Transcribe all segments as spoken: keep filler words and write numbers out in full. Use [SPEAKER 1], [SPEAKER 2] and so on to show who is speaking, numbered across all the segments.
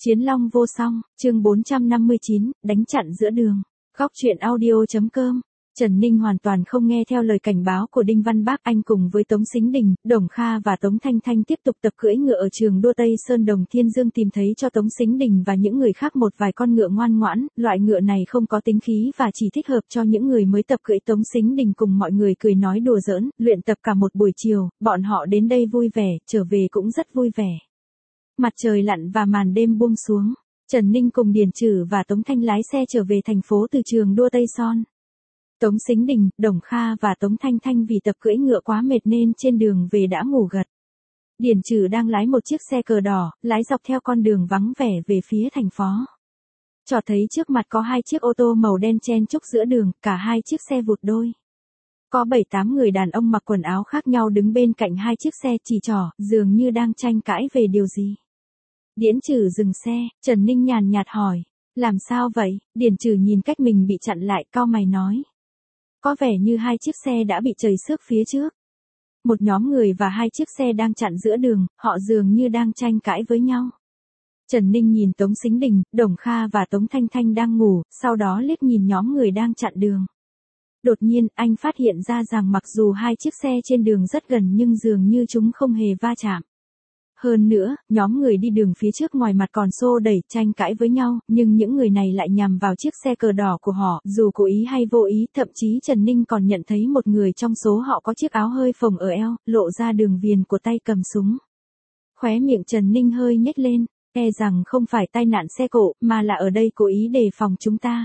[SPEAKER 1] Chiến long vô song, chương bốn trăm năm mươi chín, đánh chặn giữa đường. Góc truyện audio.com. Trần Ninh hoàn toàn không nghe theo lời cảnh báo của Đinh Văn Bác. Anh cùng với Tống Sính Đình, Đồng Kha và Tống Thanh Thanh tiếp tục tập cưỡi ngựa ở trường đua Tây Sơn Đồng Thiên Dương, tìm thấy cho Tống Sính Đình và những người khác một vài con ngựa ngoan ngoãn. Loại ngựa này không có tính khí và chỉ thích hợp cho những người mới tập cưỡi. Tống Sính Đình cùng mọi người cười nói đùa giỡn, luyện tập cả một buổi chiều, bọn họ đến đây vui vẻ, trở về cũng rất vui vẻ. Mặt trời lặn và màn đêm buông xuống, Trần Ninh cùng Điền Trử và Tống Thanh lái xe trở về thành phố từ trường đua Tây Son. Tống Sính Đình, Đồng Kha và Tống Thanh Thanh vì tập cưỡi ngựa quá mệt nên trên đường về đã ngủ gật. Điền Trử đang lái một chiếc xe cờ đỏ, lái dọc theo con đường vắng vẻ về phía thành phố. Cho thấy trước mặt có hai chiếc ô tô màu đen chen chúc giữa đường, cả hai chiếc xe vụt đôi. Có bảy tám người đàn ông mặc quần áo khác nhau đứng bên cạnh hai chiếc xe chỉ trỏ, dường như đang tranh cãi về điều gì. Điền Trử dừng xe, Trần Ninh nhàn nhạt hỏi, làm sao vậy? Điền Trử nhìn cách mình bị chặn lại, cau mày nói. Có vẻ như hai chiếc xe đã bị trầy xước phía trước. Một nhóm người và hai chiếc xe đang chặn giữa đường, họ dường như đang tranh cãi với nhau. Trần Ninh nhìn Tống Sính Đình, Đồng Kha và Tống Thanh Thanh đang ngủ, sau đó liếc nhìn nhóm người đang chặn đường. Đột nhiên, anh phát hiện ra rằng mặc dù hai chiếc xe trên đường rất gần nhưng dường như chúng không hề va chạm. Hơn nữa, nhóm người đi đường phía trước ngoài mặt còn xô đẩy, tranh cãi với nhau, nhưng những người này lại nhằm vào chiếc xe cờ đỏ của họ, dù cố ý hay vô ý. Thậm chí Trần Ninh còn nhận thấy một người trong số họ có chiếc áo hơi phồng ở eo, lộ ra đường viền của tay cầm súng. Khóe miệng Trần Ninh hơi nhếch lên, e rằng không phải tai nạn xe cộ, mà là ở đây cố ý đề phòng chúng ta.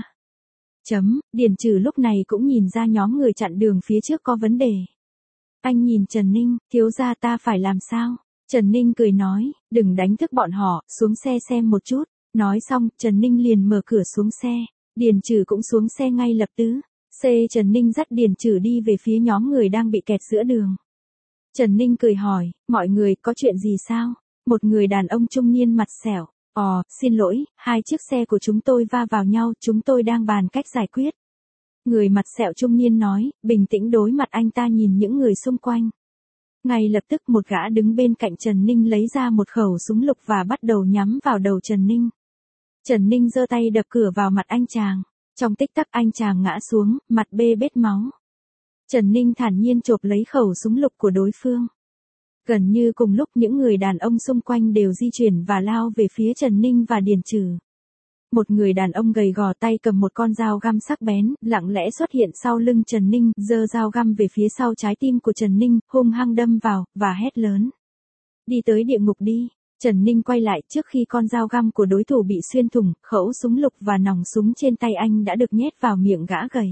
[SPEAKER 1] Chấm, Điền Trử lúc này cũng nhìn ra nhóm người chặn đường phía trước có vấn đề. Anh nhìn Trần Ninh, thiếu gia ta phải làm sao? Trần Ninh cười nói, đừng đánh thức bọn họ, xuống xe xem một chút. Nói xong, Trần Ninh liền mở cửa xuống xe. Điền Trử cũng xuống xe ngay lập tức. Xe Trần Ninh dắt Điền Trử đi về phía nhóm người đang bị kẹt giữa đường. Trần Ninh cười hỏi, mọi người có chuyện gì sao? Một người đàn ông trung niên mặt sẹo. Ồ, xin lỗi, hai chiếc xe của chúng tôi va vào nhau, chúng tôi đang bàn cách giải quyết. Người mặt sẹo trung niên nói, bình tĩnh đối mặt anh ta nhìn những người xung quanh. Ngay lập tức một gã đứng bên cạnh Trần Ninh lấy ra một khẩu súng lục và bắt đầu nhắm vào đầu Trần Ninh. Trần Ninh giơ tay đập cửa vào mặt anh chàng. Trong tích tắc anh chàng ngã xuống, mặt bê bết máu. Trần Ninh thản nhiên chộp lấy khẩu súng lục của đối phương. Gần như cùng lúc những người đàn ông xung quanh đều di chuyển và lao về phía Trần Ninh và Điền Trử. Một người đàn ông gầy gò tay cầm một con dao găm sắc bén, lặng lẽ xuất hiện sau lưng Trần Ninh, giơ dao găm về phía sau trái tim của Trần Ninh, hung hăng đâm vào, và hét lớn. Đi tới địa ngục đi. Trần Ninh quay lại trước khi con dao găm của đối thủ bị xuyên thủng, khẩu súng lục và nòng súng trên tay anh đã được nhét vào miệng gã gầy.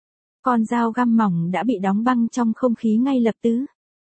[SPEAKER 1] Con dao găm mỏng đã bị đóng băng trong không khí ngay lập tức.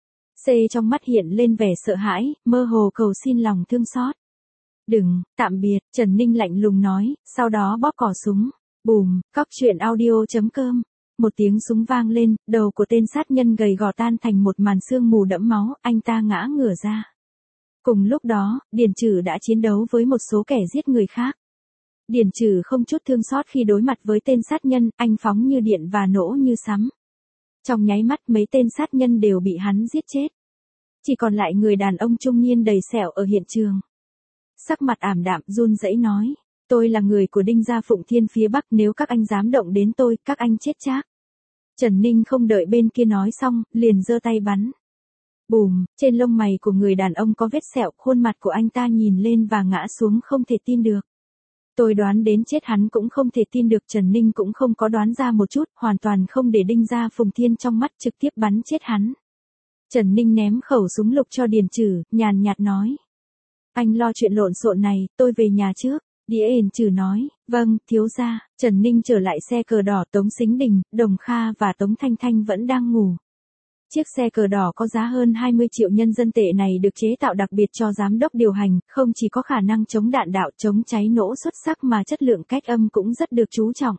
[SPEAKER 1] C trong mắt hiện lên vẻ sợ hãi, mơ hồ cầu xin lòng thương xót. Đừng, tạm biệt, Trần Ninh lạnh lùng nói, sau đó bóp cò súng. Bùm, góc truyện audio.com. Một tiếng súng vang lên, đầu của tên sát nhân gầy gò tan thành một màn sương mù đẫm máu, anh ta ngã ngửa ra. Cùng lúc đó, Điền Trử đã chiến đấu với một số kẻ giết người khác. Điền Trử không chút thương xót khi đối mặt với tên sát nhân, anh phóng như điện và nổ như sấm. Trong nháy mắt mấy tên sát nhân đều bị hắn giết chết. Chỉ còn lại người đàn ông trung niên đầy sẹo ở hiện trường. Sắc mặt ảm đạm run rẩy nói, tôi là người của Đinh gia Phụng Thiên phía Bắc, nếu các anh dám động đến tôi, các anh chết chắc. Trần Ninh không đợi bên kia nói xong, liền giơ tay bắn. Bùm, trên lông mày của người đàn ông có vết sẹo, khuôn mặt của anh ta nhìn lên và ngã xuống không thể tin được. Tôi đoán đến chết hắn cũng không thể tin được. Trần Ninh cũng không có đoán ra một chút, hoàn toàn không để Đinh gia Phụng Thiên trong mắt, trực tiếp bắn chết hắn. Trần Ninh ném khẩu súng lục cho Điền Trử, nhàn nhạt nói. Anh lo chuyện lộn xộn này, tôi về nhà trước. Điền Trử nói, vâng, thiếu gia. Trần Ninh trở lại xe cờ đỏ. Tống Sính Đình, Đồng Kha và Tống Thanh Thanh vẫn đang ngủ. Chiếc xe cờ đỏ có giá hơn hai mươi triệu nhân dân tệ này được chế tạo đặc biệt cho giám đốc điều hành, không chỉ có khả năng chống đạn đạo, chống cháy nổ xuất sắc mà chất lượng cách âm cũng rất được chú trọng.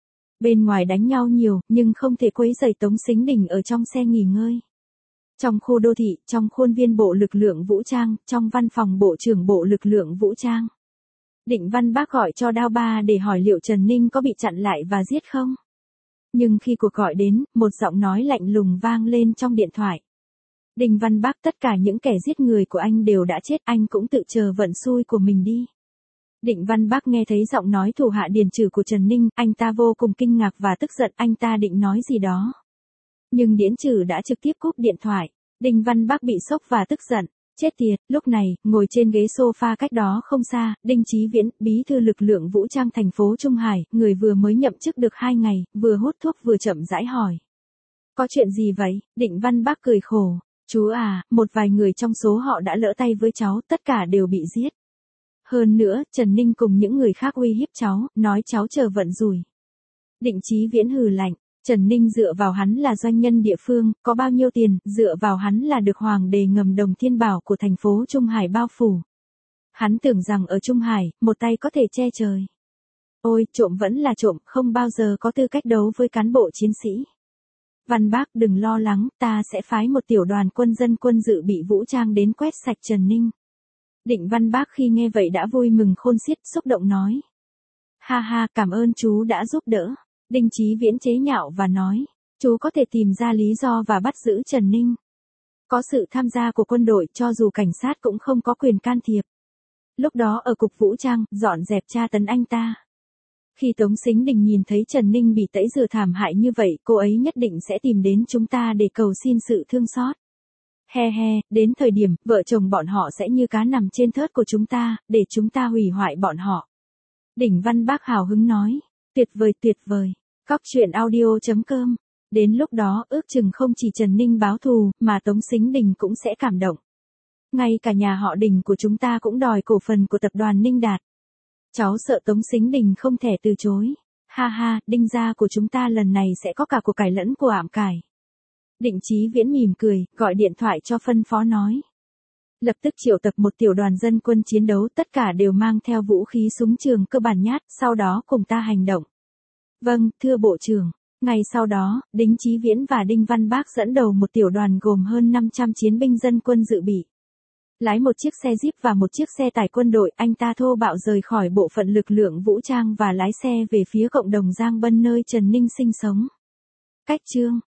[SPEAKER 1] Bên ngoài đánh nhau nhiều, nhưng không thể quấy rầy Tống Sính Đình ở trong xe nghỉ ngơi. Trong khu đô thị, trong khuôn viên Bộ Lực lượng Vũ trang, trong văn phòng Bộ trưởng Bộ Lực lượng Vũ trang. Định Văn Bác gọi cho Đao Ba để hỏi liệu Trần Ninh có bị chặn lại và giết không. Nhưng khi cuộc gọi đến, một giọng nói lạnh lùng vang lên trong điện thoại. Đinh Văn Bác, tất cả những kẻ giết người của anh đều đã chết, anh cũng tự chờ vận xui của mình đi. Định Văn Bắc nghe thấy giọng nói thủ hạ Điền Trừ của Trần Ninh, anh ta vô cùng kinh ngạc và tức giận, anh ta định nói gì đó. Nhưng Điền Trừ đã trực tiếp cúp điện thoại. Đinh Văn Bắc bị sốc và tức giận. Chết tiệt, lúc này, ngồi trên ghế sofa cách đó không xa, Đinh Chí Viễn, bí thư lực lượng vũ trang thành phố Trung Hải, người vừa mới nhậm chức được hai ngày, vừa hút thuốc vừa chậm rãi hỏi. Có chuyện gì vậy? Định Văn Bắc cười khổ. Chú à, một vài người trong số họ đã lỡ tay với cháu, tất cả đều bị giết. Hơn nữa, Trần Ninh cùng những người khác uy hiếp cháu, nói cháu chờ vận rủi. Định Chí Viễn hừ lạnh. Trần Ninh dựa vào hắn là doanh nhân địa phương, có bao nhiêu tiền, dựa vào hắn là được hoàng đề ngầm Đồng Thiên Bảo của thành phố Trung Hải bao phủ. Hắn tưởng rằng ở Trung Hải, một tay có thể che trời. Ôi, trộm vẫn là trộm, không bao giờ có tư cách đấu với cán bộ chiến sĩ. Văn Bác đừng lo lắng, ta sẽ phái một tiểu đoàn quân dân quân dự bị vũ trang đến quét sạch Trần Ninh. Định Văn Bác khi nghe vậy đã vui mừng khôn xiết, xúc động nói. Ha ha, cảm ơn chú đã giúp đỡ. Đinh Chí Viễn chế nhạo và nói, chú có thể tìm ra lý do và bắt giữ Trần Ninh. Có sự tham gia của quân đội, cho dù cảnh sát cũng không có quyền can thiệp. Lúc đó ở cục vũ trang, dọn dẹp tra tấn anh ta. Khi Tống Sính Đình nhìn thấy Trần Ninh bị tẩy rửa thảm hại như vậy, cô ấy nhất định sẽ tìm đến chúng ta để cầu xin sự thương xót. He he, đến thời điểm, vợ chồng bọn họ sẽ như cá nằm trên thớt của chúng ta, để chúng ta hủy hoại bọn họ. Đỉnh Văn Bác hào hứng nói, tuyệt vời tuyệt vời. Cóc truyện audio chấm com. Đến lúc đó, ước chừng không chỉ Trần Ninh báo thù, mà Tống Sính Đình cũng sẽ cảm động. Ngay cả nhà họ Đình của chúng ta cũng đòi cổ phần của tập đoàn Ninh Đạt. Cháu sợ Tống Sính Đình không thể từ chối. Ha ha, Đinh gia của chúng ta lần này sẽ có cả của cải lẫn của ảm cải. Định Chí Viễn mỉm cười, gọi điện thoại cho phân phó nói. Lập tức triệu tập một tiểu đoàn dân quân chiến đấu, tất cả đều mang theo vũ khí súng trường cơ bản nhát, sau đó cùng ta hành động. Vâng, thưa Bộ trưởng. Ngày sau đó, Đinh Chí Viễn và Đinh Văn Bác dẫn đầu một tiểu đoàn gồm hơn năm trăm chiến binh dân quân dự bị. Lái một chiếc xe Jeep và một chiếc xe tải quân đội, anh ta thô bạo rời khỏi bộ phận lực lượng vũ trang và lái xe về phía cộng đồng Giang Bân nơi Trần Ninh sinh sống. Cách chương